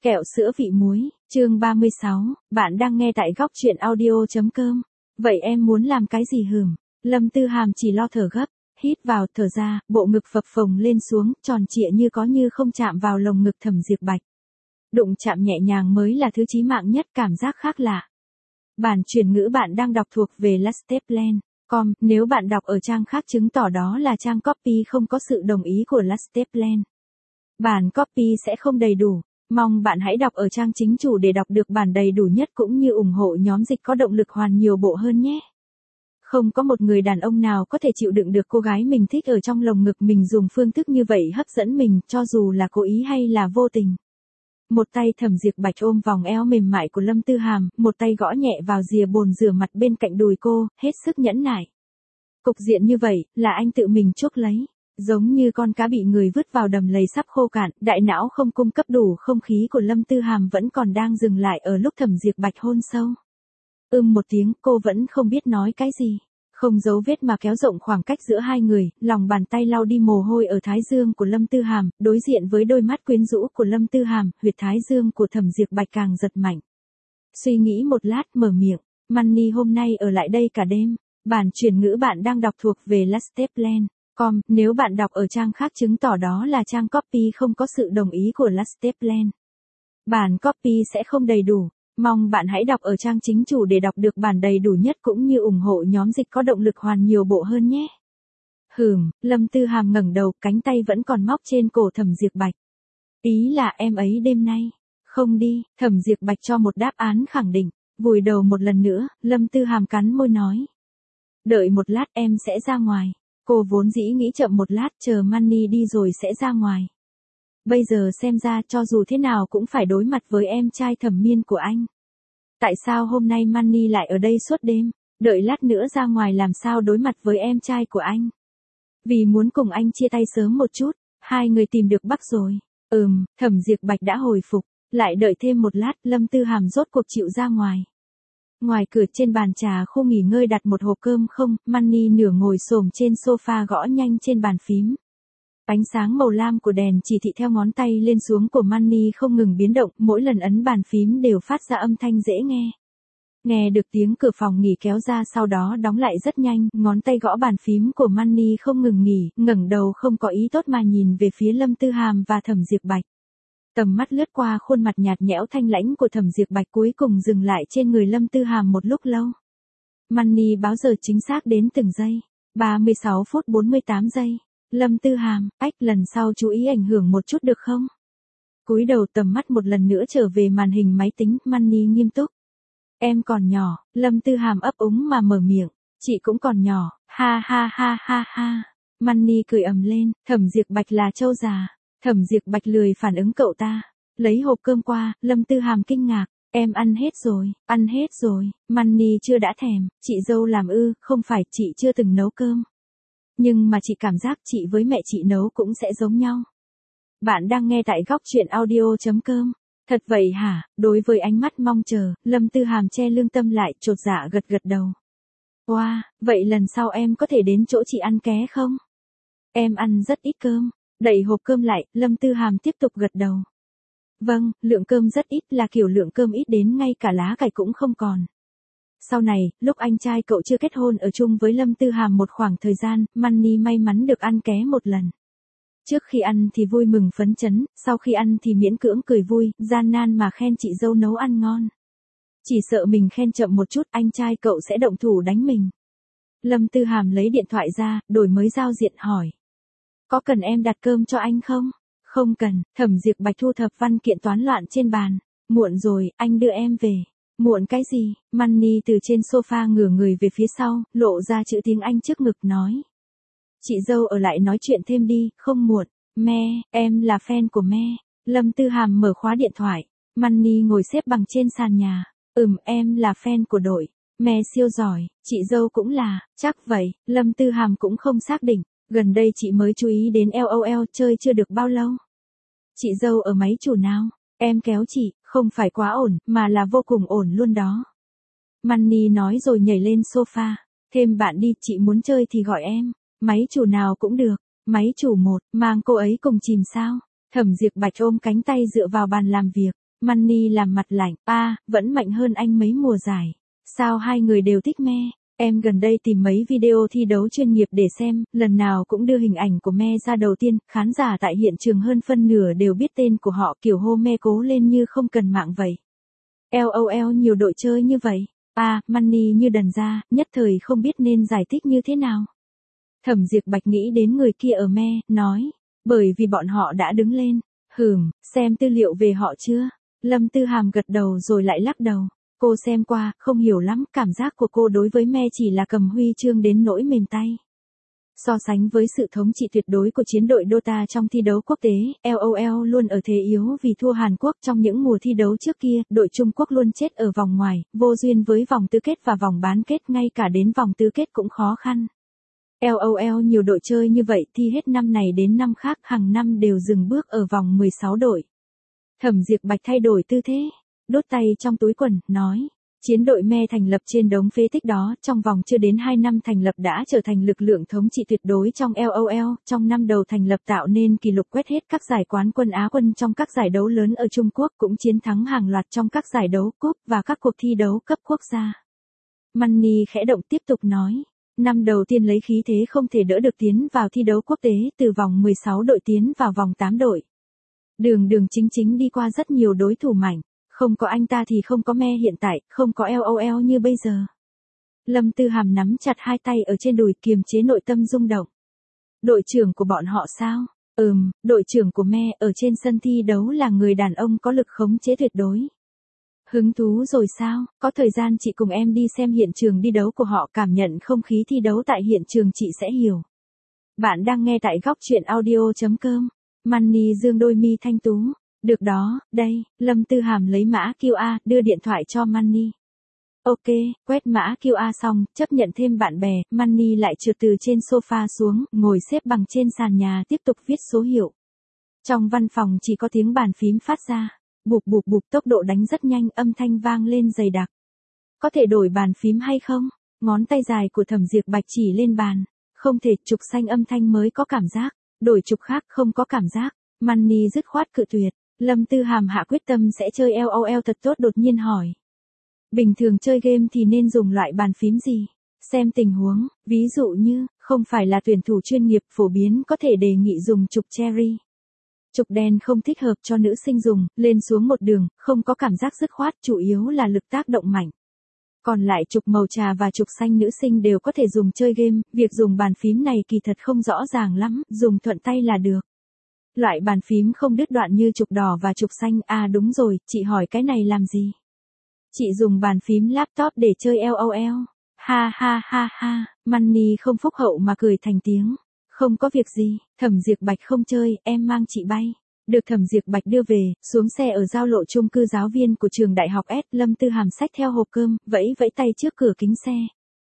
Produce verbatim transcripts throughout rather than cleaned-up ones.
Kẹo sữa vị muối, chương ba mươi sáu, bạn đang nghe tại góc truyện audio.com. Vậy em muốn làm cái gì hừm? Lâm Tư Hàm chỉ lo thở gấp, hít vào, thở ra, bộ ngực phập phồng lên xuống, tròn trịa như có như không chạm vào lồng ngực Thẩm Diệp Bạch. Đụng chạm nhẹ nhàng mới là thứ chí mạng nhất, cảm giác khác lạ. Bản chuyển ngữ bạn đang đọc thuộc về lasteplan chấm com, nếu bạn đọc ở trang khác chứng tỏ đó là trang copy không có sự đồng ý của Lasteplan. Bản copy sẽ không đầy đủ. Mong bạn hãy đọc ở trang chính chủ để đọc được bản đầy đủ nhất cũng như ủng hộ nhóm dịch có động lực hoàn nhiều bộ hơn nhé. Không có một người đàn ông nào có thể chịu đựng được cô gái mình thích ở trong lồng ngực mình dùng phương thức như vậy hấp dẫn mình, cho dù là cố ý hay là vô tình. Một tay Thẩm Diệp Bạch ôm vòng eo mềm mại của Lâm Tư Hàm, một tay gõ nhẹ vào rìa bồn rửa mặt bên cạnh đùi cô, hết sức nhẫn nại. Cục diện như vậy, là anh tự mình chuốc lấy. Giống như con cá bị người vứt vào đầm lầy sắp khô cạn, đại não không cung cấp đủ không khí của Lâm Tư Hàm vẫn còn đang dừng lại ở lúc Thẩm Diệp Bạch hôn sâu. Ưm một tiếng, cô vẫn không biết nói cái gì. Không giấu vết mà kéo rộng khoảng cách giữa hai người, lòng bàn tay lau đi mồ hôi ở thái dương của Lâm Tư Hàm, đối diện với đôi mắt quyến rũ của Lâm Tư Hàm, huyệt thái dương của Thẩm Diệp Bạch càng giật mạnh. Suy nghĩ một lát, mở miệng, Money hôm nay ở lại đây cả đêm. Bản chuyển ngữ bạn đang đọc thuộc về Lasteplan chấm com, nếu bạn đọc ở trang khác chứng tỏ đó là trang copy không có sự đồng ý của Lasteplan. Bản copy sẽ không đầy đủ. Mong bạn hãy đọc ở trang chính chủ để đọc được bản đầy đủ nhất cũng như ủng hộ nhóm dịch có động lực hoàn nhiều bộ hơn nhé. Hừm, Lâm Tư Hàm ngẩng đầu, cánh tay vẫn còn móc trên cổ Thẩm Diệp Bạch. Ý là em ấy đêm nay. Không đi, Thẩm Diệp Bạch cho một đáp án khẳng định, vùi đầu một lần nữa, Lâm Tư Hàm cắn môi nói. Đợi một lát em sẽ ra ngoài. Cô vốn dĩ nghĩ chậm một lát chờ Money đi rồi sẽ ra ngoài. Bây giờ xem ra cho dù thế nào cũng phải đối mặt với em trai Thẩm Miên của anh. Tại sao hôm nay Money lại ở đây suốt đêm, đợi lát nữa ra ngoài làm sao đối mặt với em trai của anh? Vì muốn cùng anh chia tay sớm một chút, hai người tìm được Bắc rồi. Ừm, Thẩm Diệp Bạch đã hồi phục, lại đợi thêm một lát, Lâm Tư Hàm rốt cuộc chịu ra ngoài. Ngoài cửa trên bàn trà khu nghỉ ngơi đặt một hộp cơm không, Money nửa ngồi xổm trên sofa gõ nhanh trên bàn phím. Ánh sáng màu lam của đèn chỉ thị theo ngón tay lên xuống của Money không ngừng biến động, mỗi lần ấn bàn phím đều phát ra âm thanh dễ nghe. Nghe được tiếng cửa phòng nghỉ kéo ra sau đó đóng lại rất nhanh, ngón tay gõ bàn phím của Money không ngừng nghỉ, ngẩng đầu không có ý tốt mà nhìn về phía Lâm Tư Hàm và Thẩm Diệp Bạch. Tầm mắt lướt qua khuôn mặt nhạt nhẽo thanh lãnh của Thẩm Diệp Bạch cuối cùng dừng lại trên người Lâm Tư Hàm một lúc lâu. Money báo giờ chính xác đến từng giây. ba mươi sáu phút bốn mươi tám giây. Lâm Tư Hàm, ách lần sau chú ý ảnh hưởng một chút được không? Cúi đầu tầm mắt một lần nữa trở về màn hình máy tính, Money nghiêm túc. Em còn nhỏ, Lâm Tư Hàm ấp úng mà mở miệng. Chị cũng còn nhỏ, ha ha ha ha ha. Money cười ầm lên, Thẩm Diệp Bạch là trâu già. Thẩm Diệp Bạch lười phản ứng cậu ta. Lấy hộp cơm qua, Lâm Tư Hàm kinh ngạc. Em ăn hết rồi, ăn hết rồi. Money chưa đã thèm, chị dâu làm ư, không phải chị chưa từng nấu cơm. Nhưng mà chị cảm giác chị với mẹ chị nấu cũng sẽ giống nhau. Bạn đang nghe tại góc truyện audio.com. Thật vậy hả? Đối với ánh mắt mong chờ, Lâm Tư Hàm che lương tâm lại, chột dạ gật gật đầu. Wow, vậy lần sau em có thể đến chỗ chị ăn ké không? Em ăn rất ít cơm. Đẩy hộp cơm lại, Lâm Tư Hàm tiếp tục gật đầu. Vâng, lượng cơm rất ít là kiểu lượng cơm ít đến ngay cả lá cải cũng không còn. Sau này, lúc anh trai cậu chưa kết hôn ở chung với Lâm Tư Hàm một khoảng thời gian, Money may mắn được ăn ké một lần. Trước khi ăn thì vui mừng phấn chấn, sau khi ăn thì miễn cưỡng cười vui, gian nan mà khen chị dâu nấu ăn ngon. Chỉ sợ mình khen chậm một chút anh trai cậu sẽ động thủ đánh mình. Lâm Tư Hàm lấy điện thoại ra, đổi mới giao diện hỏi. Có cần em đặt cơm cho anh không? Không cần, Thẩm Diệp Bạch thu thập văn kiện toán loạn trên bàn. Muộn rồi, anh đưa em về. Muộn cái gì? Money từ trên sofa ngửa người về phía sau, lộ ra chữ tiếng Anh trước ngực nói. Chị dâu ở lại nói chuyện thêm đi, không muộn. Me, em là fan của Me. Lâm Tư Hàm mở khóa điện thoại. Money ngồi xếp bằng trên sàn nhà. Ừm, em là fan của đội. Me siêu giỏi, chị dâu cũng là, chắc vậy. Lâm Tư Hàm cũng không xác định. Gần đây chị mới chú ý đến LOL chơi chưa được bao lâu. Chị dâu ở máy chủ nào? Em kéo chị, không phải quá ổn, mà là vô cùng ổn luôn đó. Money nói rồi nhảy lên sofa. Thêm bạn đi, chị muốn chơi thì gọi em. Máy chủ nào cũng được. Máy chủ một, mang cô ấy cùng chìm sao? Thẩm Diệp Bạch ôm cánh tay dựa vào bàn làm việc. Money làm mặt lạnh, a, à, vẫn mạnh hơn anh mấy mùa giải. Sao hai người đều thích me? Em gần đây tìm mấy video thi đấu chuyên nghiệp để xem, lần nào cũng đưa hình ảnh của me ra đầu tiên, khán giả tại hiện trường hơn phân nửa đều biết tên của họ, kiểu hô me cố lên như không cần mạng vậy. LOL, nhiều đội chơi như vậy. A, à, Money như đần ra, nhất thời không biết nên giải thích như thế nào. Thẩm Diệp Bạch nghĩ đến người kia ở me, nói, bởi vì bọn họ đã đứng lên. Hừm, xem tư liệu về họ chưa? Lâm Tư Hàm gật đầu rồi lại lắc đầu. Cô xem qua, không hiểu lắm, cảm giác của cô đối với me chỉ là cầm huy chương đến nỗi mềm tay. So sánh với sự thống trị tuyệt đối của chiến đội Dota trong thi đấu quốc tế, LOL luôn ở thế yếu vì thua Hàn Quốc trong những mùa thi đấu trước kia, đội Trung Quốc luôn chết ở vòng ngoài, vô duyên với vòng tứ kết và vòng bán kết, ngay cả đến vòng tứ kết cũng khó khăn. LOL nhiều đội chơi như vậy thì hết năm này đến năm khác hàng năm đều dừng bước ở vòng mười sáu đội. Thẩm Diệp Bạch thay đổi tư thế, đốt tay trong túi quần, nói. Chiến đội me thành lập trên đống phế tích đó, trong vòng chưa đến hai năm thành lập đã trở thành lực lượng thống trị tuyệt đối trong LOL, trong năm đầu thành lập tạo nên kỷ lục quét hết các giải quán quân Á quân trong các giải đấu lớn ở Trung Quốc, cũng chiến thắng hàng loạt trong các giải đấu cúp và các cuộc thi đấu cấp quốc gia. Money khẽ động tiếp tục nói. Năm đầu tiên lấy khí thế không thể đỡ được tiến vào thi đấu quốc tế, từ vòng mười sáu đội tiến vào vòng tám đội. Đường đường chính chính đi qua rất nhiều đối thủ mạnh, không có anh ta thì không có me hiện tại, không có LOL như bây giờ. Lâm Tư Hàm nắm chặt hai tay ở trên đùi kiềm chế nội tâm rung động. Đội trưởng của bọn họ sao? Ừm, đội trưởng của me ở trên sân thi đấu là người đàn ông có lực khống chế tuyệt đối. Hứng thú rồi sao? Có thời gian chị cùng em đi xem hiện trường đi đấu của họ, cảm nhận không khí thi đấu tại hiện trường chị sẽ hiểu. Bạn đang nghe tại góc truyện audio chấm com. Money dương đôi mi thanh tú. Được đó, đây, Lâm Tư Hàm lấy mã quy rờ, đưa điện thoại cho Money. Ok, quét mã quy rờ xong, chấp nhận thêm bạn bè, Money lại trượt từ trên sofa xuống, ngồi xếp bằng trên sàn nhà tiếp tục viết số hiệu. Trong văn phòng chỉ có tiếng bàn phím phát ra. Bụp bụp bụp, tốc độ đánh rất nhanh, âm thanh vang lên dày đặc. Có thể đổi bàn phím hay không? Ngón tay dài của Thẩm Diệp Bạch chỉ lên bàn. Không thể, trục xanh âm thanh mới có cảm giác. Đổi trục khác không có cảm giác. Money dứt khoát cự tuyệt. Lâm Tư Hàm hạ quyết tâm sẽ chơi LOL thật tốt, đột nhiên hỏi. Bình thường chơi game thì nên dùng loại bàn phím gì? Xem tình huống, ví dụ như, không phải là tuyển thủ chuyên nghiệp phổ biến có thể đề nghị dùng trục cherry. Trục đen không thích hợp cho nữ sinh dùng, lên xuống một đường, không có cảm giác dứt khoát, chủ yếu là lực tác động mạnh. Còn lại trục màu trà và trục xanh nữ sinh đều có thể dùng chơi game, việc dùng bàn phím này kỳ thật không rõ ràng lắm, dùng thuận tay là được. Loại bàn phím không đứt đoạn như trục đỏ và trục xanh, à đúng rồi, chị hỏi cái này làm gì? Chị dùng bàn phím laptop để chơi LOL. Ha ha ha ha, Money không phúc hậu mà cười thành tiếng. Không có việc gì, Thẩm Diệp Bạch không chơi, em mang chị bay. Được Thẩm Diệp Bạch đưa về, xuống xe ở giao lộ chung cư giáo viên của trường đại học S, Lâm Tư Hàm xách theo hộp cơm, vẫy vẫy tay trước cửa kính xe.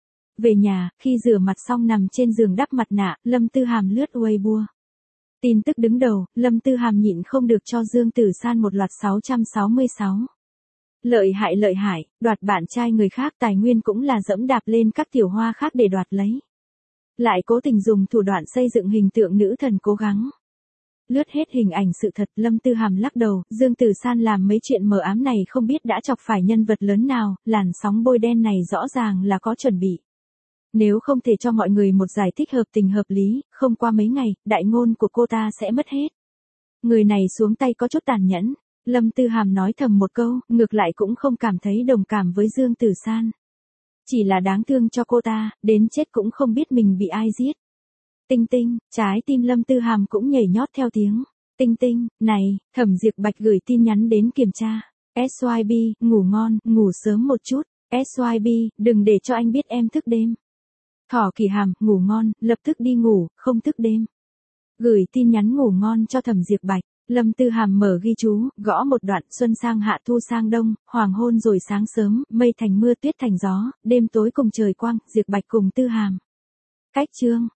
Về nhà, khi rửa mặt xong nằm trên giường đắp mặt nạ, Lâm Tư Hàm lướt Weibo. Tin tức đứng đầu, Lâm Tư Hàm nhịn không được cho Dương Tử San một loạt sáu trăm sáu mươi sáu. Lợi hại lợi hại, đoạt bạn trai người khác, tài nguyên cũng là dẫm đạp lên các tiểu hoa khác để đoạt lấy. Lại cố tình dùng thủ đoạn xây dựng hình tượng nữ thần cố gắng. Lướt hết hình ảnh sự thật, Lâm Tư Hàm lắc đầu, Dương Tử San làm mấy chuyện mờ ám này không biết đã chọc phải nhân vật lớn nào, làn sóng bôi đen này rõ ràng là có chuẩn bị. Nếu không thể cho mọi người một giải thích hợp tình hợp lý, không qua mấy ngày, đại ngôn của cô ta sẽ mất hết. Người này xuống tay có chút tàn nhẫn, Lâm Tư Hàm nói thầm một câu, ngược lại cũng không cảm thấy đồng cảm với Dương Tử San. Chỉ là đáng thương cho cô ta, đến chết cũng không biết mình bị ai giết. Tinh tinh, trái tim Lâm Tư Hàm cũng nhảy nhót theo tiếng. Tinh tinh, này, Thẩm Diệp Bạch gửi tin nhắn đến kiểm tra. ét i bê, ngủ ngon, ngủ sớm một chút. ét i bê, đừng để cho anh biết em thức đêm. Thỏ Kỳ Hàm, ngủ ngon, lập tức đi ngủ, không thức đêm. Gửi tin nhắn ngủ ngon cho Thẩm Diệp Bạch. Lâm Tư Hàm mở ghi chú, gõ một đoạn, xuân sang hạ thu sang đông, hoàng hôn rồi sáng sớm, mây thành mưa tuyết thành gió, đêm tối cùng trời quang, Diệp Bạch cùng Tư Hàm. Cách chương.